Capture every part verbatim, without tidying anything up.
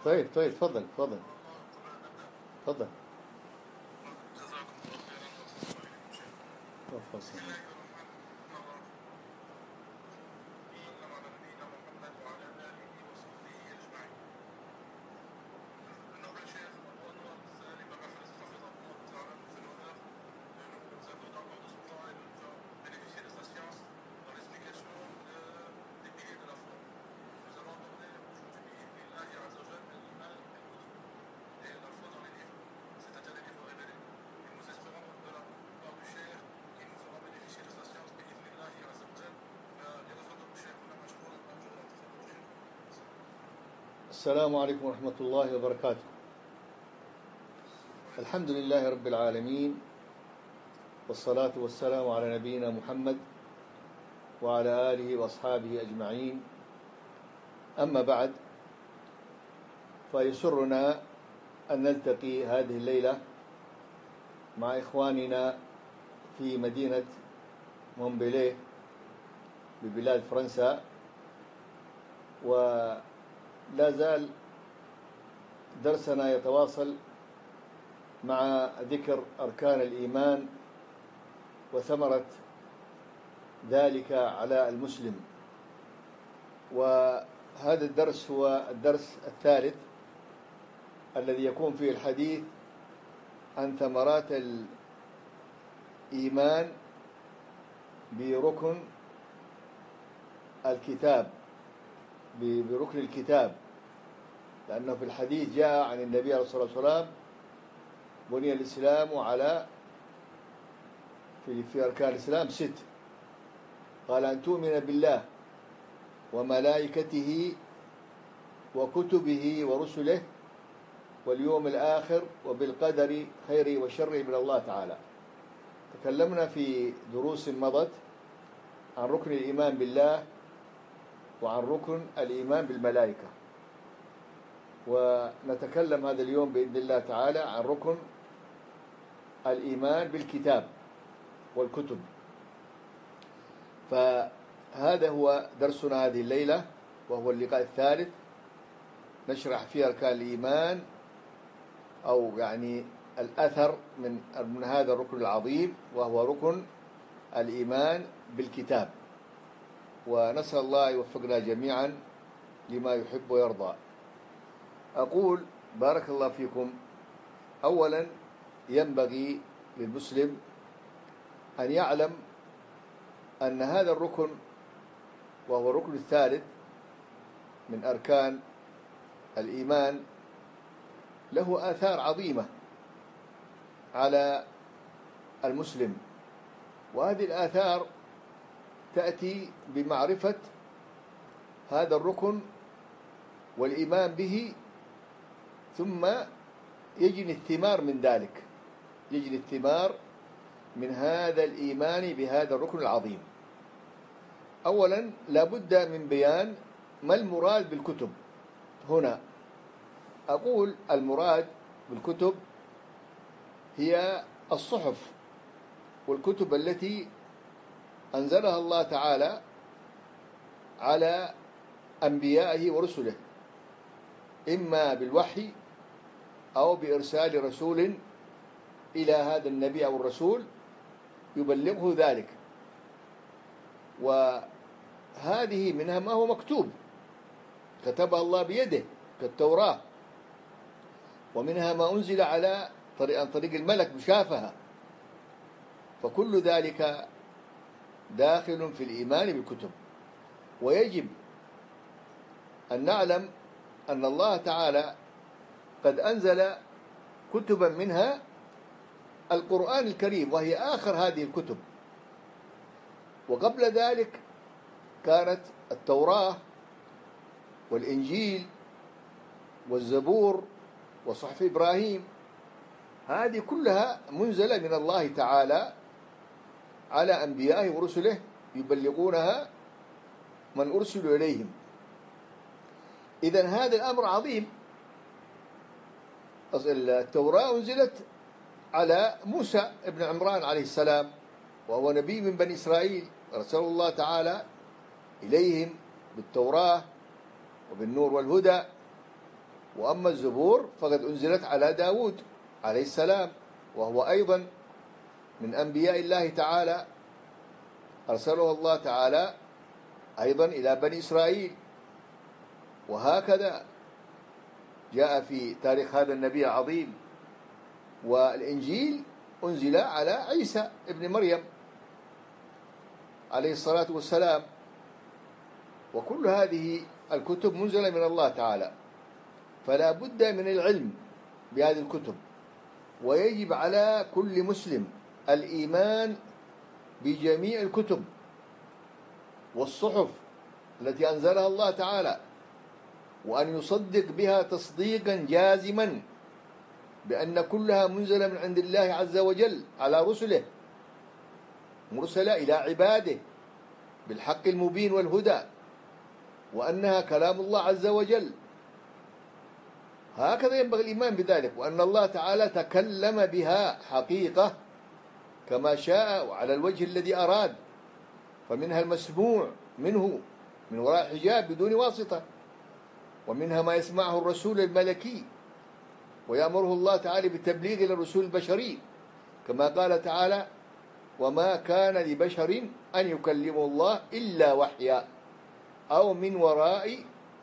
طيب طيب تفضل تفضل تفضل. تفضل. السلام عليكم ورحمة الله وبركاته. الحمد لله رب العالمين، والصلاة والسلام على نبينا محمد وعلى آله وأصحابه أجمعين. أما بعد، فيسرنا أن نلتقي هذه الليلة مع إخواننا في مدينة مونبليه ببلاد فرنسا، ولا زال درسنا يتواصل مع ذكر أركان الإيمان وثمرة ذلك على المسلم. وهذا الدرس هو الدرس الثالث الذي يكون فيه الحديث عن ثمرات الإيمان بركن الكتاب بركن الكتاب لأنه في الحديث جاء عن النبي عليه الصلاة والسلام: بني الإسلام على في, في أركان الإسلام ست، قال: أن تؤمن بالله وملائكته وكتبه ورسله واليوم الآخر وبالقدر خيره وشره من الله تعالى. تكلمنا في دروس مضت عن ركن الإيمان بالله وعن ركن الإيمان بالملائكة، ونتكلم هذا اليوم بإذن الله تعالى عن ركن الإيمان بالكتاب والكتب. فهذا هو درسنا هذه الليلة، وهو اللقاء الثالث نشرح فيه أركان الإيمان، أو يعني الأثر من من هذا الركن العظيم، وهو ركن الإيمان بالكتاب. ونسأل الله يوفقنا جميعا لما يحب ويرضى. أقول بارك الله فيكم، أولا ينبغي للمسلم أن يعلم أن هذا الركن، وهو الركن الثالث من أركان الإيمان، له آثار عظيمة على المسلم، وهذه الآثار تأتي بمعرفة هذا الركن والإيمان به، ثم يجني الثمار من ذلك، يجني الثمار من هذا الإيمان بهذا الركن العظيم. أولا لابد من بيان ما المراد بالكتب. هنا أقول المراد بالكتب هي الصحف والكتب التي أنزلها الله تعالى على أنبيائه ورسله، إما بالوحي أو بإرسال رسول إلى هذا النبي أو الرسول يبلغه ذلك. وهذه منها ما هو مكتوب كتبها الله بيده كالتوراة، ومنها ما أنزل على طريق عن طريق الملك مشافهة. فكل ذلك داخل في الإيمان بالكتب. ويجب أن نعلم أن الله تعالى قد أنزل كتبا منها القرآن الكريم، وهي آخر هذه الكتب. وقبل ذلك كانت التوراة والإنجيل والزبور وصحف إبراهيم، هذه كلها منزلة من الله تعالى على أنبيائه ورسله يبلغونها من أرسلوا إليهم. إذن هذا الأمر عظيم. التوراة أنزلت على موسى ابن عمران عليه السلام، وهو نبي من بني إسرائيل، أرسل الله تعالى إليهم بالتوراة وبالنور والهدى. وأما الزبور فقد أنزلت على داود عليه السلام، وهو أيضا من أنبياء الله تعالى، أرسله الله تعالى أيضا إلى بني إسرائيل. وهكذا جاء في تاريخ هذا النبي العظيم. والإنجيل أنزل على عيسى ابن مريم عليه الصلاة والسلام. وكل هذه الكتب منزلة من الله تعالى، فلا بد من العلم بهذه الكتب. ويجب على كل مسلم الإيمان بجميع الكتب والصحف التي أنزلها الله تعالى، وأن يصدق بها تصديقا جازما بأن كلها منزلة من عند الله عز وجل على رسله، مرسلة إلى عباده بالحق المبين والهدى، وأنها كلام الله عز وجل. هكذا ينبغي الإيمان بذلك، وأن الله تعالى تكلم بها حقيقة كما شاء وعلى الوجه الذي أراد، فمنها المسموع منه من وراء حجاب بدون واسطة، ومنها ما يسمعه الرسول الملكي ويأمره الله تعالى بالتبليغ إلى الرسول البشري، كما قال تعالى: وما كان لبشر أن يكلمه الله إلا وحيا أو من وراء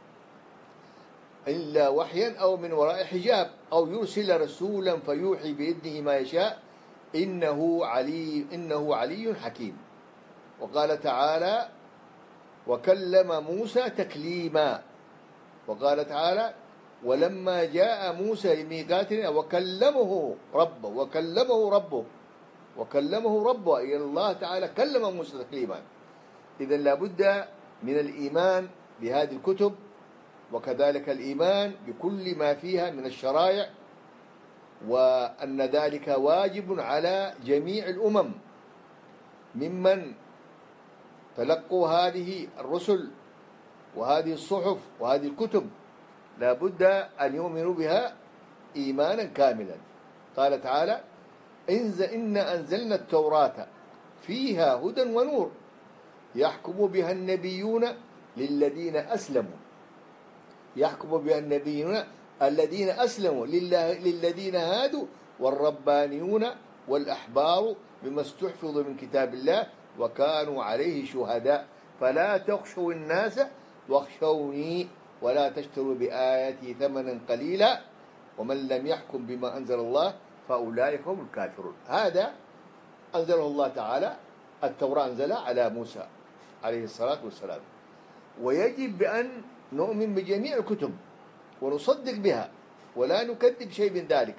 إلا وحيا أو من وراء حجاب أو يرسل رسولا فيوحي بإذنه ما يشاء إنه علي إنه علي حكيم. وقال تعالى: وكلم موسى تكليما. وقال تعالى: ولما جاء موسى لميقاتنا وكلمه ربه وكلمه ربه وكلمه ربه أي الله تعالى كلم موسى تكليما. إذن لا بد من الإيمان بهذه الكتب، وكذلك الإيمان بكل ما فيها من الشرائع، وأن ذلك واجب على جميع الأمم ممن تلقوا هذه الرسل وهذه الصحف وهذه الكتب، لا بد أن يؤمنوا بها إيمانا كاملا. قال تعالى: إنا أنزلنا التوراة فيها هدى ونور يحكم بها النبيون للذين أسلموا يحكم بها النبيون الذين أسلموا لله للذين هادوا والربانيون والأحبار بما استحفظوا من كتاب الله وكانوا عليه شهداء فلا تخشوا الناس واخشوني ولا تشتروا بآياتي ثمنا قليلا ومن لم يحكم بما أنزل الله فأولئك هم الكافرون. هذا أنزله الله تعالى، التوراة أنزلها على موسى عليه الصلاة والسلام. ويجب بأن نؤمن بجميع الكتب ونصدق بها ولا نكذب شيء من ذلك.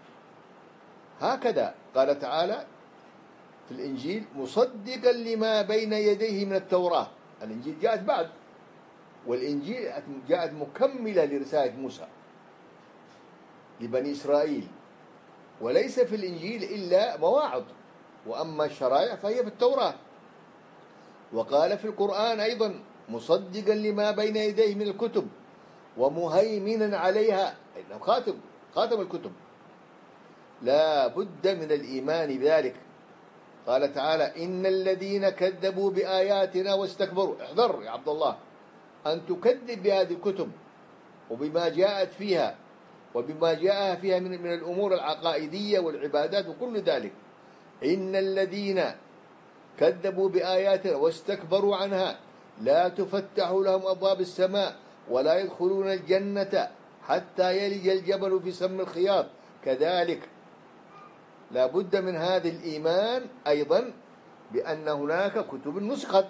هكذا قال تعالى في الإنجيل: مصدقا لما بين يديه من التوراة. الإنجيل جاءت بعد، والإنجيل جاءت مكملة لرسالة موسى لبني إسرائيل، وليس في الإنجيل إلا مواعظ، وأما الشرائع فهي في التوراة. وقال في القرآن أيضا: مصدقا لما بين يديه من الكتب ومهيمنا عليها، إنه خاتم خاتم الكتب. لا بد من الإيمان بذلك. قال تعالى: إن الذين كذبوا بآياتنا واستكبروا. احذر يا عبد الله أن تكذب بهذه الكتب وبما جاءت فيها وبما جاء فيها من من الأمور العقائدية والعبادات وكل ذلك. إن الذين كذبوا بآياتنا واستكبروا عنها لا تفتح لهم أبواب السماء ولا يدخلون الجنة حتى يلج الجبل في سم الخياط. كذلك لا بد من هذا الإيمان أيضا بأن هناك كتب نسخت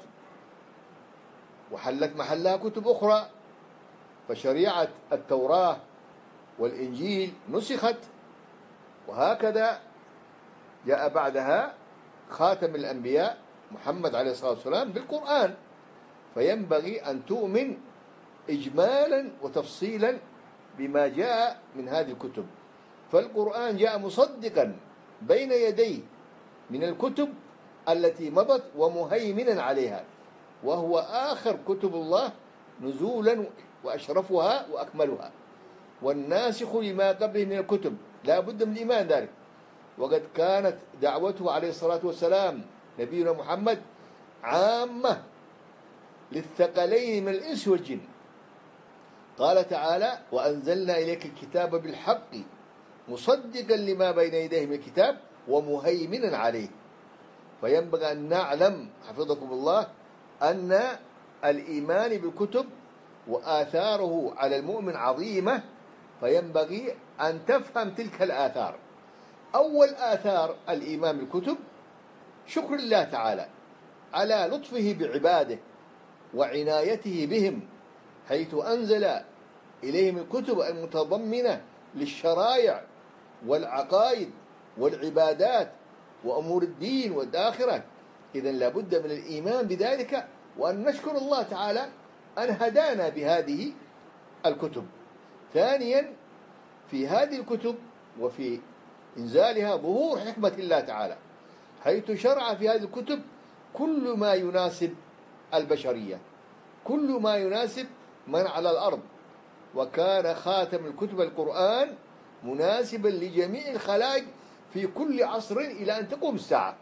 وحلت محلها كتب أخرى، فشريعة التوراة والإنجيل نسخت، وهكذا جاء بعدها خاتم الأنبياء محمد عليه الصلاة والسلام بالقرآن. فينبغي أن تؤمن إجمالا وتفصيلا بما جاء من هذه الكتب. فالقرآن جاء مصدقا بين يديه من الكتب التي مضت ومهيمنا عليها، وهو آخر كتب الله نزولا وأشرفها وأكملها، والناسخ لما قبله من الكتب. لا بد من الإيمان ذلك. وقد كانت دعوته عليه الصلاة والسلام نبينا محمد عامة للثقلين من الإنس والجن، قال تعالى: وأنزلنا إليك الكتاب بالحق مصدقا لما بين يديه من الكتاب ومهيمنا عليه. فينبغي أن نعلم حفظكم الله أن الإيمان بالكتب وآثاره على المؤمن عظيمة، فينبغي أن تفهم تلك الآثار. أول آثار الإيمان بالكتب شكر الله تعالى على لطفه بعباده وعنايته بهم، حيث أنزل إليهم الكتب المتضمنة للشرائع والعقائد والعبادات وأمور الدين والآخرة. إذن لابد من الإيمان بذلك، وأن نشكر الله تعالى أن هدانا بهذه الكتب. ثانيا، في هذه الكتب وفي إنزالها ظهور حكمة الله تعالى، حيث شرع في هذه الكتب كل ما يناسب البشرية، كل ما يناسب من على الأرض. وكان خاتم الكتب القرآن مناسبا لجميع الخلائق في كل عصر إلى أن تقوم الساعة.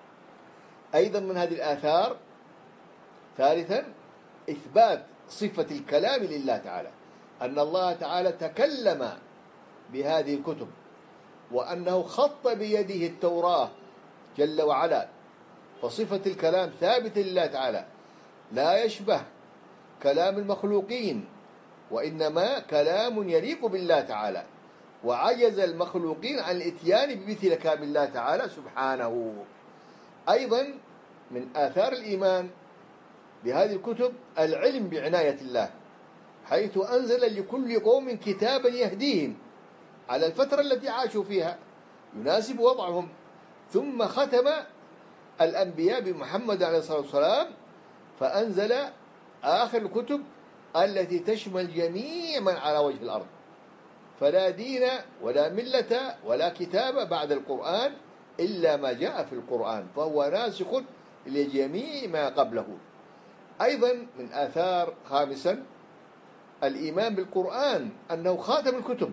أيضا من هذه الآثار، ثالثا، إثبات صفة الكلام لله تعالى، أن الله تعالى تكلم بهذه الكتب، وأنه خط بيده التوراة جل وعلا، فصفة الكلام ثابتة لله تعالى، لا يشبه كلام المخلوقين، وإنما كلام يليق بالله تعالى، وعجز المخلوقين عن الإتيان بمثل كلام الله تعالى سبحانه. أيضا من آثار الإيمان بهذه الكتب العلم بعناية الله، حيث أنزل لكل قوم كتابا يهديهم على الفترة التي عاشوا فيها يناسب وضعهم، ثم ختم الأنبياء بمحمد عليه الصلاة والسلام، فأنزل آخر الكتب التي تشمل جميع من على وجه الأرض، فلا دين ولا ملة ولا كتاب بعد القرآن إلا ما جاء في القرآن، فهو ناسخ لجميع ما قبله. أيضا من آثار خامسا الإيمان بالقرآن أنه خاتم الكتب،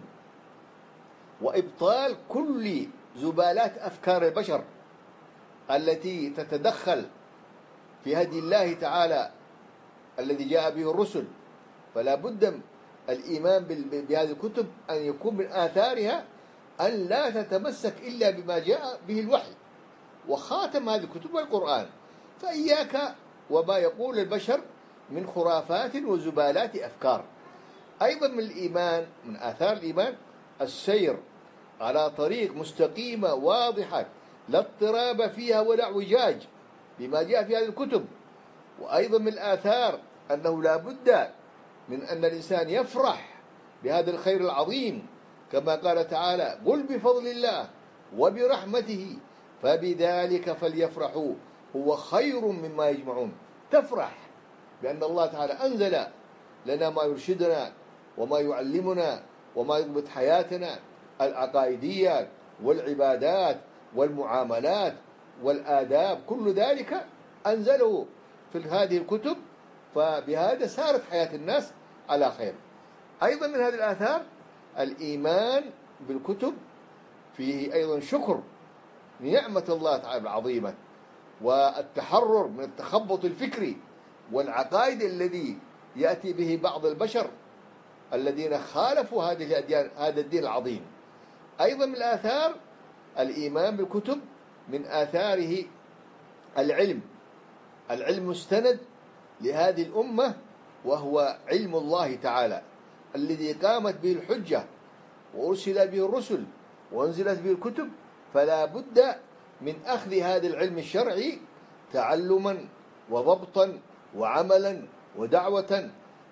وإبطال كل زبالات أفكار البشر التي تتدخل في هدي الله تعالى الذي جاء به الرسل. فلا بد الإيمان بهذه الكتب أن يكون من آثارها أن لا تتمسك إلا بما جاء به الوحي، وخاتم هذه الكتب والقرآن، فإياك وما يقول البشر من خرافات وزبالات أفكار. أيضا من الإيمان، من آثار الإيمان السير على طريق مستقيمة واضحة لا اضطراب فيها ولا اعوجاج بما جاء في هذه الكتب. وأيضا من الآثار أنه لا بد من أن الإنسان يفرح بهذا الخير العظيم، كما قال تعالى: قل بفضل الله وبرحمته فبذلك فليفرحوا هو خير مما يجمعون. تفرح بأن الله تعالى أنزل لنا ما يرشدنا وما يعلمنا وما يضبط حياتنا العقائدية والعبادات والمعاملات والآداب، كل ذلك أنزله في هذه الكتب، فبهذا سارت حياة الناس على خير. أيضا من هذه الآثار الإيمان بالكتب فيه أيضا شكر نعمة الله تعالى العظيمة، والتحرر من التخبط الفكري والعقائد الذي يأتي به بعض البشر الذين خالفوا هذه الأديان، هذا الدين العظيم. أيضا من الآثار الإيمان بالكتب، من آثاره العلم، العلم مستند لهذه الأمة، وهو علم الله تعالى الذي قامت به الحجة وأرسل به الرسل وأنزلت به الكتب. فلا بد من أخذ هذا العلم الشرعي تعلما وضبطا وعملا ودعوة،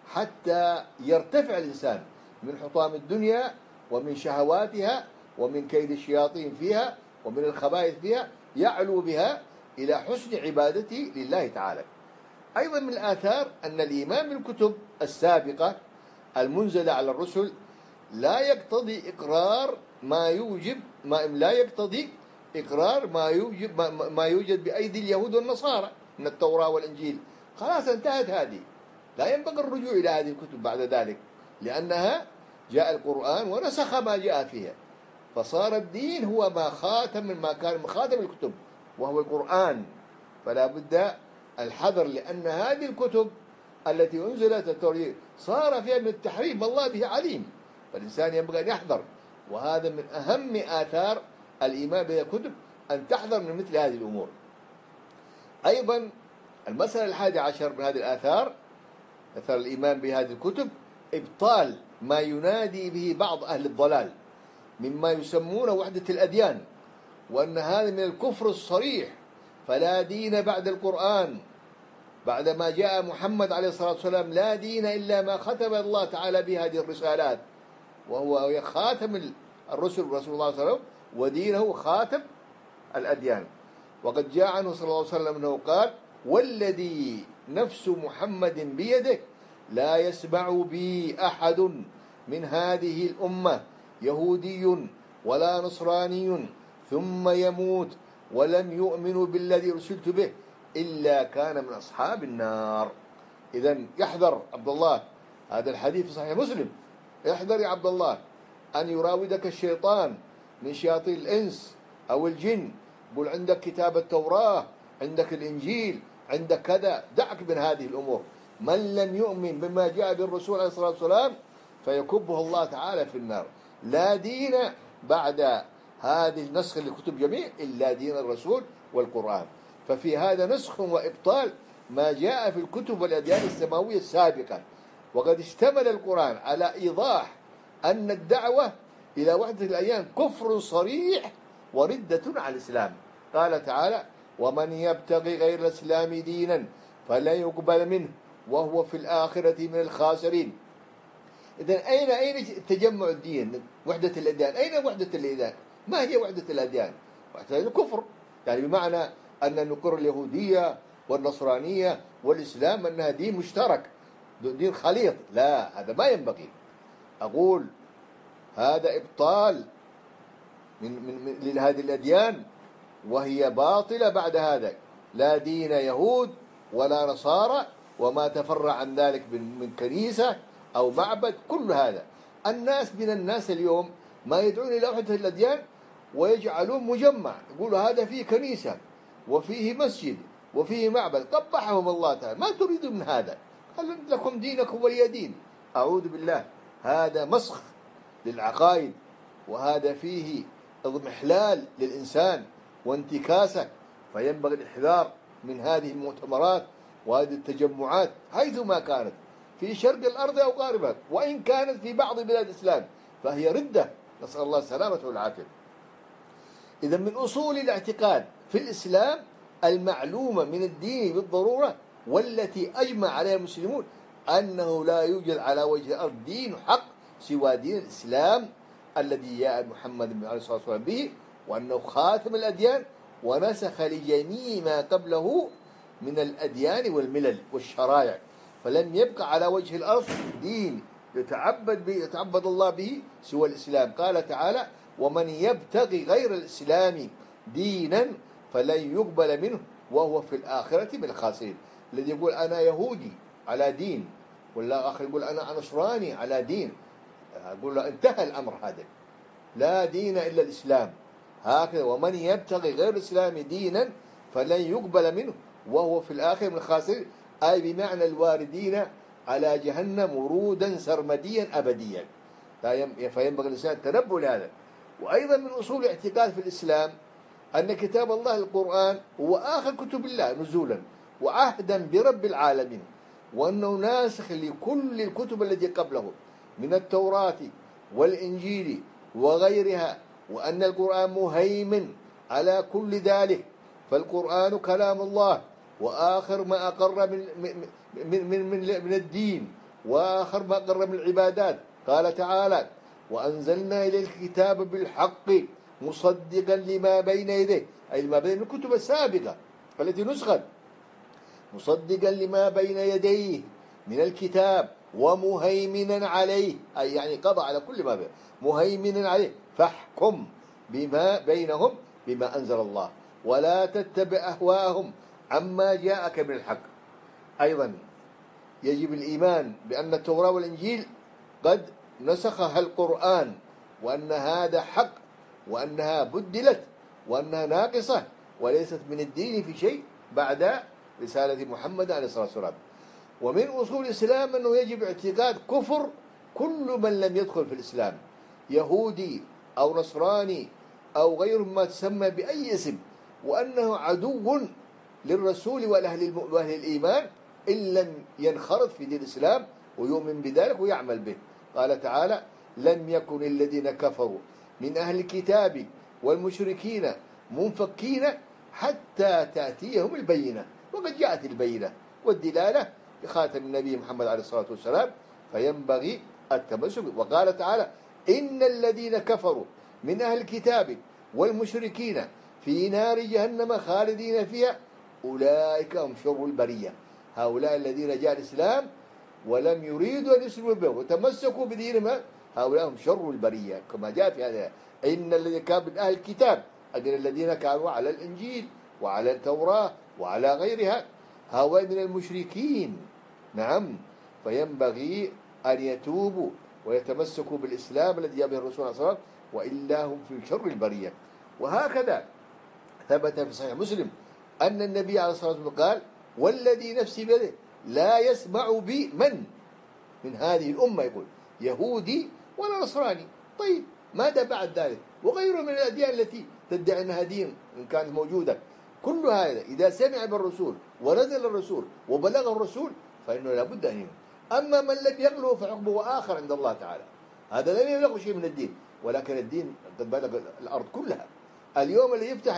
حتى يرتفع الإنسان من حطام الدنيا ومن شهواتها ومن كيد الشياطين فيها ومن الخبائث فيها، يعلو بها إلى حسن عبادته لله تعالى. أيضا من الآثار أن الإيمان بالكتب السابقة المنزلة على الرسل لا يقتضي إقرار ما يوجب ما لا يقتضي إقرار ما يوجب ما يوجد بأيدي اليهود والنصارى من التوراة والإنجيل. خلاص انتهت هذه، لا ينبغي الرجوع إلى هذه الكتب بعد ذلك، لأنها جاء القرآن ونسخ ما جاء فيها، فصار الدين هو ما خاتم من ما كان من خاتم الكتب وهو القرآن. فلا بد الحذر، لأن هذه الكتب التي أنزلت التوراة صار فيها من التحريف الله به عليم، فالإنسان ينبغي أن يحذر. وهذا من أهم آثار الإيمان بهذه الكتب، أن تحذر من مثل هذه الأمور. أيضا المسألة الحادية عشر من هذه الآثار، أثر الإيمان بهذه الكتب، إبطال ما ينادي به بعض أهل الضلال مما يسمونه وحدة الأديان، وأن هذا من الكفر الصريح، فلا دين بعد القرآن، بعدما جاء محمد عليه الصلاة والسلام لا دين إلا ما ختم الله تعالى بهذه الرسالات، وهو خاتم الرسل رسول الله صلى الله عليه وسلم، ودينه خاتم الأديان. وقد جاء عنه صلى الله عليه وسلم أنه قال: والذي نفس محمد بيده لا يسمع بي أحد من هذه الأمة يهودي ولا نصراني ثم يموت ولم يؤمن بالذي أرسلت به إلا كان من أصحاب النار. إذن يحذر عبد الله، هذا الحديث في صحيح مسلم، يحذر يا عبد الله أن يراودك الشيطان من شياطين الإنس أو الجن، يقول عندك كتاب التوراة، عندك الإنجيل، عندك كذا، دعك من هذه الأمور. من لم يؤمن بما جاء بالرسول عليه الصلاة والسلام فيكبه الله تعالى في النار. لا دين بعد هذه النسخ للكتب جميع إلا دين الرسول والقرآن. ففي هذا نسخ وإبطال ما جاء في الكتب والأديان السماوية السابقة. وقد اشتمل القرآن على إيضاح أن الدعوة إلى وحدة الأديان كفر صريح وردة عن الإسلام. قال تعالى: ومن يبتغي غير الإسلام دينا فلا يقبل منه وهو في الآخرة من الخاسرين. إذن أين أين تجمع الدين؟ وحدة الأديان، أين وحدة الأديان؟ ما هي وحدة الأديان؟ وحدة الكفر، يعني بمعنى أن نقر اليهودية والنصرانية والإسلام أنها دين مشترك، دين خليط. لا، هذا ما ينبغي. أقول هذا إبطال من من لهذه الأديان، وهي باطلة بعد هذا. لا دين يهود ولا نصارى وما تفرع عن ذلك من كنيسة أو معبد. كل هذا الناس من الناس اليوم ما يدعون إلى وحدة الأديان ويجعلون مجمع، يقولوا هذا فيه كنيسة وفيه مسجد وفيه معبد، قبحهم الله تعالى. ما تريدون من هذا؟ قال لكم دينكم ولي دين. أعوذ بالله، هذا مسخ للعقائد، وهذا فيه اضمحلال للإنسان وانتكاسة. فينبغي الإحذار من هذه المؤتمرات وهذه التجمعات حيثما كانت، في شرق الأرض أو غاربها، وإن كانت في بعض بلاد الإسلام فهي ردة، نسأل الله السلامة والعافية. إذا من أصول الاعتقاد في الإسلام المعلومة من الدين بالضرورة، والتي أجمع عليها المسلمون، أنه لا يوجد على وجه الأرض دين حق سوى دين الإسلام الذي جاء محمد عليه الصلاة والسلام به، وأنه خاتم الأديان ونسخ لجميع ما قبله من الأديان والملل والشرائع، فلم يبقى على وجه الأرض دين يتعبد به يتعبد الله به سوى الإسلام. قال تعالى: ومن يبتغي غير الإسلام دينا فلن يقبل منه وهو في الآخرة من الخاسرين. الذي يقول أنا يهودي على دين، ولا آخر يقول أنا نصراني على دين، أقول له انتهى الأمر، هذا لا دين إلا الإسلام. هكذا: ومن يبتغي غير الإسلام دينا فلن يقبل منه وهو في الآخرة من الخاسرين، أي بمعنى الواردين على جهنم ورودا سرمديا أبديا. فينبغي الإنسان التنبه لهذا. وأيضا من أصول الاعتقاد في الإسلام أن كتاب الله القرآن هو آخر كتب الله نزولا وعهدا برب العالمين، وأنه ناسخ لكل الكتب التي قبله من التوراة والإنجيل وغيرها، وأن القرآن مهيمن على كل ذلك. فالقرآن كلام الله، وآخر ما أقر من من من من, من الدين، وآخر ما أقر من العبادات. قال تعالى: وأنزلنا إليك الكتاب بالحق مصدقا لما بين يديه، أي لما بين الكتب السابقة التي نسخت، مصدقا لما بين يديه من الكتاب ومهيمنا عليه، أي يعني قضى على كل ما بين، مهيمنا عليه. فاحكم بما بينهم بما أنزل الله ولا تتبع أهواءهم عما جاءك من الحق. أيضا يجب الإيمان بأن التوراة والإنجيل قد نسخها القرآن، وأن هذا حق، وأنها بدلت، وأنها ناقصة وليست من الدين في شيء بعد رسالة محمد عليه الصلاة والسلام. ومن أصول الإسلام أنه يجب اعتقاد كفر كل من لم يدخل في الإسلام، يهودي أو نصراني أو غيره ما تسمى بأي اسم، وأنه عدو للرسول والأهل وأهل الإيمان إن لم ينخرط في دين الإسلام ويؤمن بذلك ويعمل به. قال تعالى: لم يكن الذين كفروا من أهل الكتاب والمشركين منفكين حتى تأتيهم البينة. وقد جاءت البينة والدلالة بخاتم النبي محمد عليه الصلاة والسلام، فينبغي التمسك. وقال تعالى: إن الذين كفروا من أهل الكتاب والمشركين في نار جهنم خالدين فيها أولئك هم شر البرية. هؤلاء الذين جاء الإسلام ولم يريدوا أن يسلموا به وتمسكوا بدينهم، هؤلاء هم شر البرية، كما جاء في هذا: إن الذين كانوا من أهل الكتاب، أجل الذين كانوا على الإنجيل وعلى التوراة وعلى غيرها، هؤلاء من المشركين. نعم، فينبغي أن يتوبوا ويتمسكوا بالإسلام الذي جاء به الرسول صلى الله عليه وسلم، وإلا هم في شر البرية. وهكذا ثبت في صحيح مسلم أن النبي عليه الصلاة والسلام قال: والذي نفسي بيده لا يسمع بي من من هذه الأمة، يقول يهودي ولا نصراني. طيب ماذا بعد ذلك؟ وغيره من الأديان التي تدعي أنها دين إن كانت موجودة. كل هذا إذا سمع بالرسول ونزل الرسول وبلغه الرسول فإنه لابد أن يؤمن. أما من لم يبلغه فحكمه آخر عند الله تعالى، هذا لم يبلغ شيء من الدين، ولكن الدين قد بلغ الأرض كلها. اليوم اللي يفتح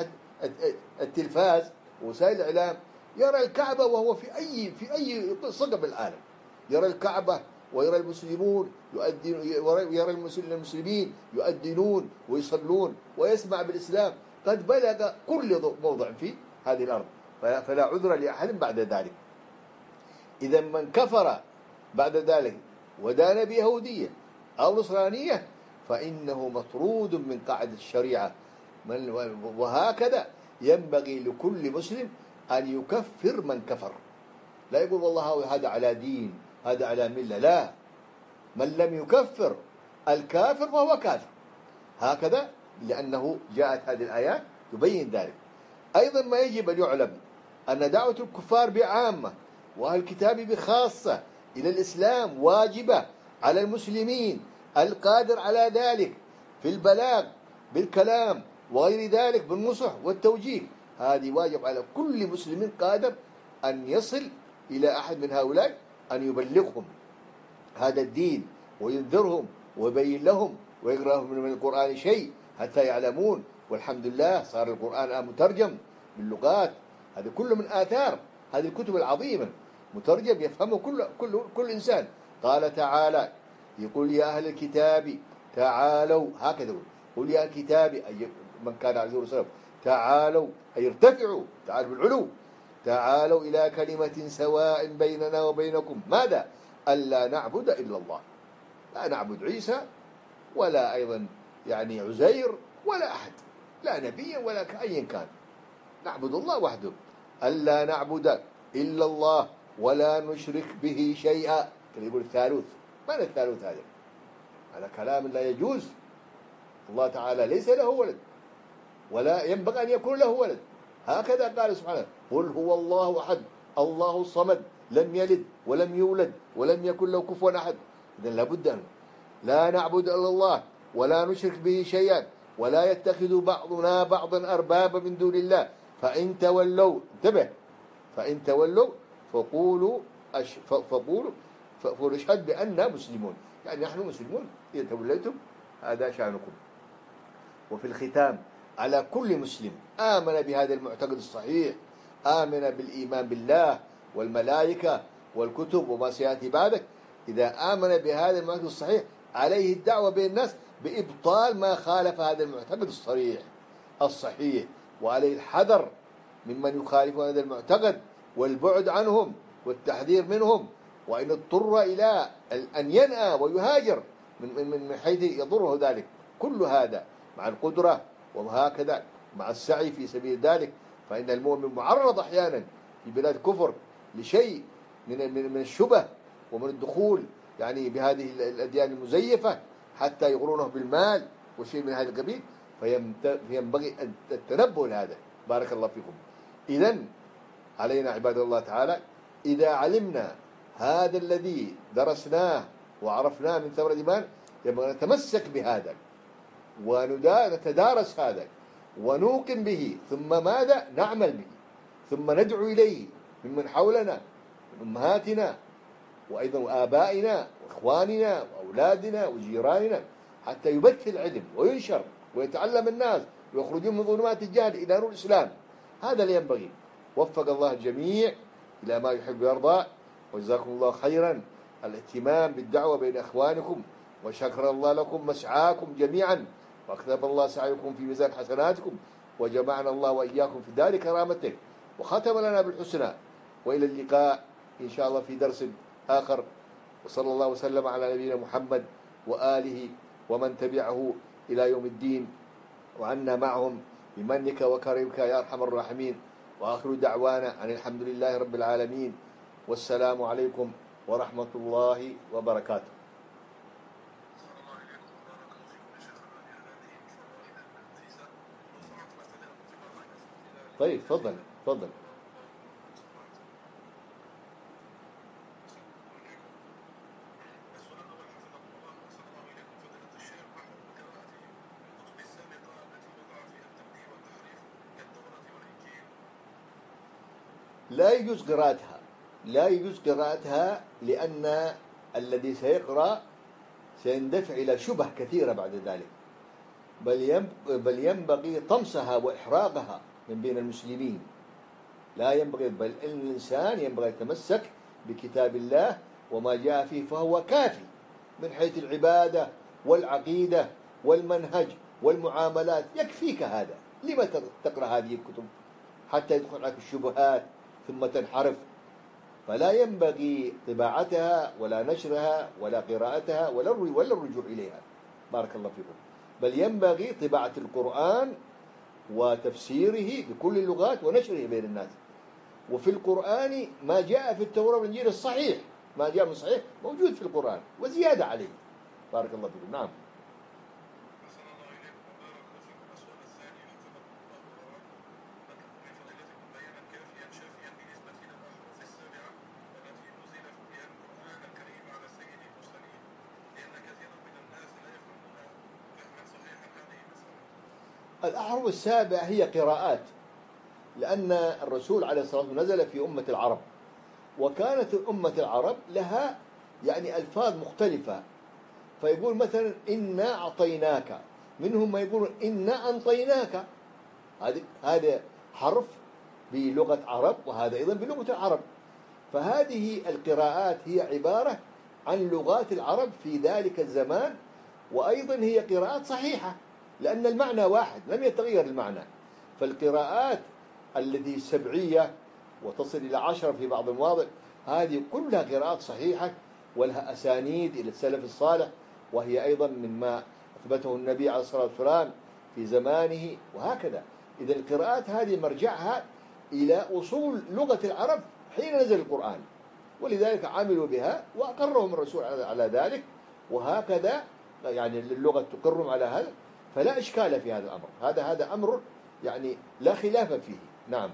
التلفاز ووسائل الإعلام يرى الكعبة وهو في أي في أي صقب العالم، يرى الكعبة ويرى المسلمون يؤذن، يرى المسلمين يؤذنون ويصلون ويسمع بالإسلام، قد بلغ كل موضع في هذه الأرض، فلا عذر لأحد بعد ذلك. إذا من كفر بعد ذلك ودان بيهودية أو نصرانية فإنه مطرود من قاعدة الشريعة. وهكذا ينبغي لكل مسلم أن يكفر من كفر، لا يقول والله هذا على دين هذا على ملة، لا، من لم يكفر الكافر فهو كافر، هكذا، لأنه جاءت هذه الآيات تبين ذلك. أيضا ما يجب أن يعلم أن دعوة الكفار بعامة وأهل الكتاب بخاصة إلى الإسلام واجبة على المسلمين القادر على ذلك في البلاغ بالكلام وغير ذلك بالنصح والتوجيه. هذه واجب على كل مسلم قادر أن يصل إلى أحد من هؤلاء، أن يبلغهم هذا الدين وينذرهم ويبين لهم ويقرأ لهم من القرآن شيء حتى يعلمون. والحمد لله صار القرآن الآن مترجم باللغات، هذا كله من آثار هذه الكتب العظيمة، مترجم يفهمه كل كل كل إنسان. قال تعالى: يقول يا أهل الكتاب تعالوا، هكذا يقول يا أهل الكتاب أي من كان عليه الصلاة والسلام، تعالوا أي ارتفعوا، تعالوا بالعلو، تعالوا إلى كلمة سواء بيننا وبينكم ماذا؟ ألا نعبد إلا الله، لا نعبد عيسى ولا أيضا يعني عزير ولا أحد، لا نبيا ولا كأي كان، نعبد الله وحده. ألا نعبد إلا الله ولا نشرك به شيئا. يقول الثالوث، من الثالوث هذا؟ هذا كلام لا يجوز. الله تعالى ليس له ولد ولا ينبغي أن يكون له ولد، هكذا قال سبحانه: قل هو الله أحد الله الصمد لم يلد ولم يولد ولم يكن له كفوا أحد. إذن لابد أن لا نعبد إلا الله ولا نشرك به شيئا ولا يتخذ بعضنا بعضا أربابا من دون الله فإن تولوا، انتبه، فإن تولوا فقولوا أش... فقولوا فقولوا اشهد بأننا مسلمون، يعني نحن مسلمون، إذا توليتم هذا شأنكم. وفي الختام على كل مسلم آمن بهذا المعتقد الصحيح، آمن بالإيمان بالله والملائكة والكتب وما سيأتي بعدك، إذا آمن بهذا المعتقد الصحيح عليه الدعوة بين الناس بإبطال ما خالف هذا المعتقد الصريح الصحيح، وعليه الحذر ممن يخالف هذا المعتقد والبعد عنهم والتحذير منهم، وإن اضطر إلى أن ينأى ويهاجر من من حيث يضره ذلك، كل هذا مع القدرة وهكذا مع السعي في سبيل ذلك. فإن المؤمن معرض أحيانا في بلاد كفر لشيء من من الشبه ومن الدخول يعني بهذه الأديان المزيفة حتى يغرونه بالمال وشيء من هذا القبيل، فينبغي التنبه لهذا. بارك الله فيكم. إذن علينا عباد الله تعالى إذا علمنا هذا الذي درسناه وعرفناه من ثمرة الإيمان ينبغي أن نتمسك بهذا ونتدارس هذا ونوقن به، ثم ماذا؟ نعمل به، ثم ندعو إليه ممن حولنا من أمهاتنا وأيضا آبائنا وإخواننا وأولادنا وجيراننا، حتى يبث العلم وينشر ويتعلم الناس ويخرجون من ظلمات الجهل إلى نور الإسلام. هذا اللي ينبغي. وفق الله الجميع إلى ما يحب ويرضى، وجزاكم الله خيرا الاهتمام بالدعوة بين أخوانكم، وشكر الله لكم مسعاكم جميعا، وأكتب الله سعيكم في ميزان حسناتكم، وجمعنا الله وإياكم في دار كرامته، وختم لنا بالحسنى. وإلى اللقاء إن شاء الله في درس آخر، وصلى الله وسلم على نبينا محمد وآله ومن تبعه إلى يوم الدين، وعنا معهم بمنك وكرمك يا أرحم الراحمين. وآخر دعوانا أن الحمد لله رب العالمين، والسلام عليكم ورحمة الله وبركاته. طيب تفضل تفضل. لا يجوز قراءتها، لا يجوز قراءتها، لأن الذي سيقرأ سيندفع إلى شبه كثيرة بعد ذلك، بل بل ينبغي طمسها وإحراقها من بين المسلمين. لا ينبغي، بل الإنسان ينبغي يتمسك بكتاب الله وما جاء فيه، فهو كافي من حيث العبادة والعقيدة والمنهج والمعاملات، يكفيك هذا. لما تقرأ هذه الكتب حتى يدخل عليك الشبهات ثم تنحرف؟ فلا ينبغي طباعتها ولا نشرها ولا قراءتها ولا ولا الرجوع إليها. بارك الله فيكم. بل ينبغي طباعة القرآن وتفسيره بكل اللغات ونشره بين الناس. وفي القرآن ما جاء في التوراة والإنجيل الصحيح، ما جاء من صحيح موجود في القرآن وزيادة عليه. بارك الله فيكم. نعم. الأحرف السابعة هي قراءات، لأن الرسول عليه الصلاة والسلام نزل في أمة العرب، وكانت أمة العرب لها يعني ألفاظ مختلفة، فيقول مثلا إنا أعطيناك، منهم ما يقول إنا أنطيناك. هذا هذا حرف بلغة عرب، وهذا أيضا بلغة العرب. فهذه القراءات هي عبارة عن لغات العرب في ذلك الزمان، وأيضا هي قراءات صحيحة لأن المعنى واحد لم يتغير المعنى. فالقراءات التي سبعية وتصل إلى عشرة في بعض المواضع، هذه كلها قراءات صحيحة ولها أسانيد إلى السلف الصالح، وهي أيضا مما أثبته النبي عليه الصلاة والسلام في زمانه، وهكذا. إذا القراءات هذه مرجعها إلى أصول لغة العرب حين نزل القرآن، ولذلك عملوا بها وأقرهم الرسول على ذلك، وهكذا يعني اللغة تقرهم على هذا، فلا إشكال في هذا الأمر. هذا هذا أمر يعني لا خلاف فيه. نعم.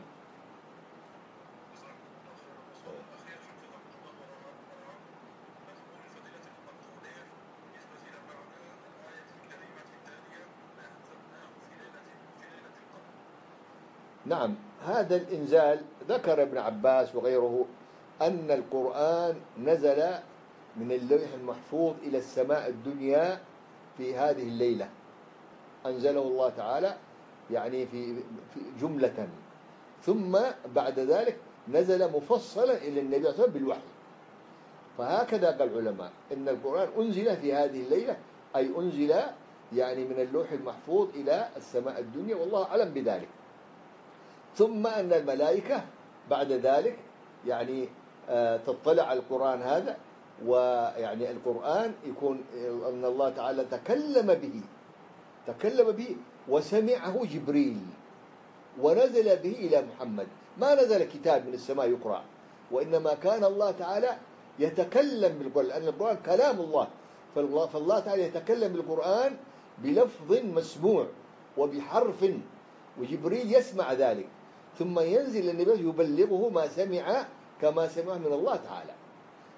نعم، هذا الإنزال ذكر ابن عباس وغيره أن القرآن نزل من اللوح المحفوظ إلى السماء الدنيا في هذه الليلة، أنزله الله تعالى يعني في جملة، ثم بعد ذلك نزل مفصلا إلى النبي صلى الله عليه وسلم بالوحي. فهكذا قال العلماء إن القرآن أنزل في هذه الليلة، أي أنزل يعني من اللوح المحفوظ إلى السماء الدنيا، والله أعلم بذلك. ثم أن الملائكة بعد ذلك يعني تطلع على القرآن هذا، ويعني القرآن يكون أن الله تعالى تكلم به تكلم به وسمعه جبريل ونزل به إلى محمد. ما نزل كتاب من السماء يقرأ، وإنما كان الله تعالى يتكلم بالقرآن، لأن القرآن كلام الله، فالله, فالله تعالى يتكلم بالقرآن بلفظ مسموع وبحرف، وجبريل يسمع ذلك، ثم ينزل النبي يبلغه ما سمع كما سمع من الله تعالى.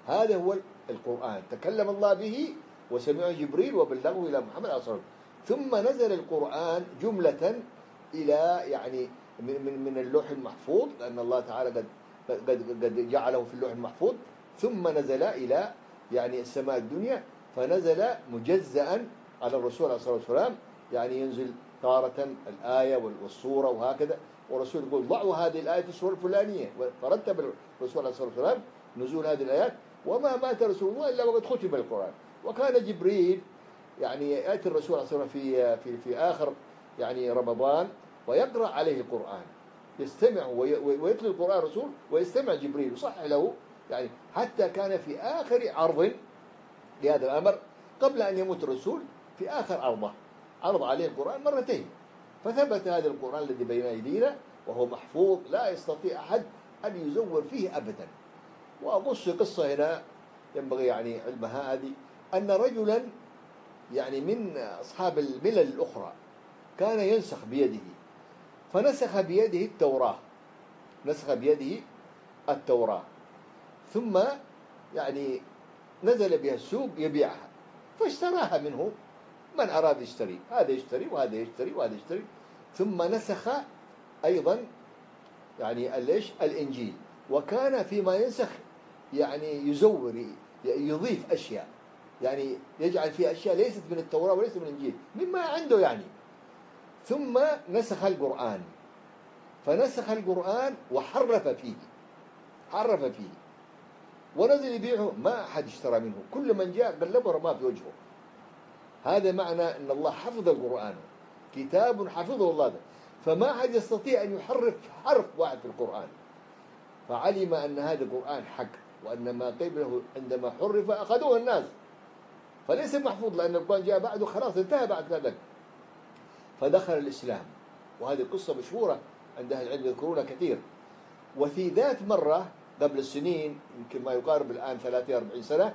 هذا هو القرآن، تكلم الله به وسمعه جبريل وبلغه إلى محمد صلى الله عليه وسلم. ثم نزل القرآن جملة إلى يعني من من اللوح المحفوظ، لأن الله تعالى قد قد قد جعله في اللوح المحفوظ، ثم نزل إلى يعني السماء الدنيا، فنزل مجزأ على الرسول عليه الصلاة والسلام، يعني ينزل تارة الآية والصورة وهكذا، والرسول يقول ضعوا هذه الآية في السورة الفلانية، فرتب الرسول عليه الصلاة والسلام نزول هذه الآيات. وما مات رسول الله إلا وقد ختم القرآن. وكان جبريل يعني يأتي الرسول عليه الصلاة والسلام في في في آخر يعني رمضان ويقرأ عليه القرآن، يستمع ويتلو القرآن الرسول ويستمع جبريل وصح له، يعني حتى كان في آخر عرض لهذا الأمر قبل أن يموت الرسول، في آخر عرضه عرض عليه القرآن مرتين، فثبت هذا القرآن الذي بين أيدينا وهو محفوظ لا يستطيع أحد أن يزور فيه أبدا. وأقص قصة هنا ينبغي يعني علمها هذه، أن رجلا يعني من أصحاب الملل الأخرى كان ينسخ بيده، فنسخ بيده التوراة، نسخ بيده التوراة ثم يعني نزل بها السوق يبيعها، فاشتراها منه من أراد يشتري، هذا يشتري وهذا يشتري وهذا يشتري. ثم نسخ أيضا يعني ليش الإنجيل، وكان فيما ينسخ يعني يزور يضيف أشياء، يعني يجعل فيها أشياء ليست من التوراة وليست من الإنجيل مما عنده يعني. ثم نسخ القرآن، فنسخ القرآن وحرف فيه، حرف فيه ونزل يبيعه، ما أحد اشترى منه، كل من جاء قلبه رماه في وجهه. هذا معنى أن الله حفظ القرآن، كتاب حفظه الله ده. فما أحد يستطيع أن يحرف حرف واحد في القرآن، فعلم أن هذا القرآن حق، وأن ما قبله عندما حرف أخذوه الناس، فليس محفوظ، لأن القرآن جاء بعده خلاص انتهى بعد ذلك. فدخل الإسلام، وهذه قصة مشهورة عند أهل العلم يذكرونها كثير. وفي ذات مرة قبل السنين يمكن ما يقارب الآن ثلاثين أربعين سنة،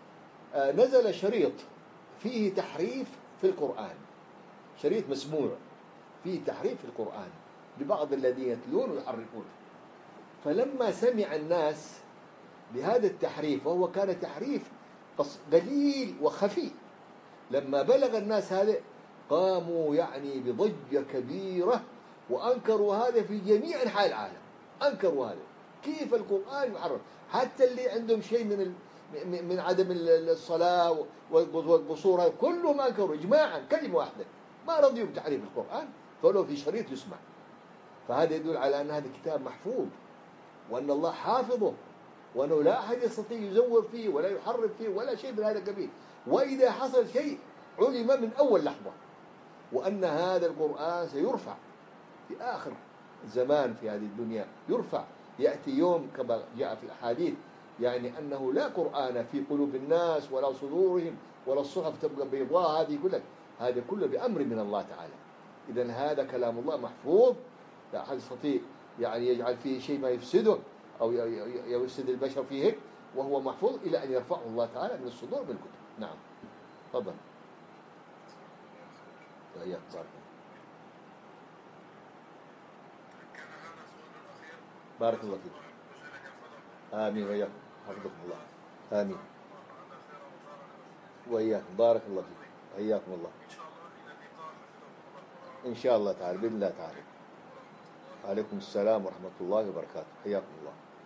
نزل شريط فيه تحريف في القرآن، شريط مسموع فيه تحريف في القرآن لبعض الذين يتلون ويحرفون. فلما سمع الناس بهذا التحريف، وهو كان تحريف قليل وخفي، لما بلغ الناس هذا قاموا يعني بضجة كبيرة وأنكروا هذا في جميع أنحاء العالم، أنكروا هذا كيف القرآن يحرف. حتى اللي عندهم شيء من من عدم الصلاة والقصور كلهم أنكروا إجماعا كلمة واحدة، ما رضيوا بتحريف القرآن، فلو في شريط يسمع. فهذا يدل على أن هذا الكتاب محفوظ، وأن الله حافظه، وأنه لا أحد يستطيع يزور فيه ولا يحرف فيه ولا شيء من هذا القبيل. وإذا حصل شيء علم من أول لحظة، وأن هذا القرآن سيرفع في آخر زمان في هذه الدنيا، يرفع، يأتي يوم كما جاء في الأحاديث يعني أنه لا قرآن في قلوب الناس ولا صدورهم ولا الصحف تبقى بيضاء، هذه كلها هذا كله بأمر من الله تعالى. إذن هذا كلام الله محفوظ، لا أحد يستطيع يعني يجعل فيه شيء ما يفسده أو يفسد البشر فيه، وهو محفوظ إلى أن يرفعه الله تعالى من الصدور بالكتب. نعم تفضل. وإياك بارك الله فيك. آمين وإياك، حفظكم الله. آمين وإياك، بارك الله فيك، حياكم الله. إن شاء الله تعالى بإذن الله تعالى. عليكم السلام ورحمة الله وبركاته، حياكم الله.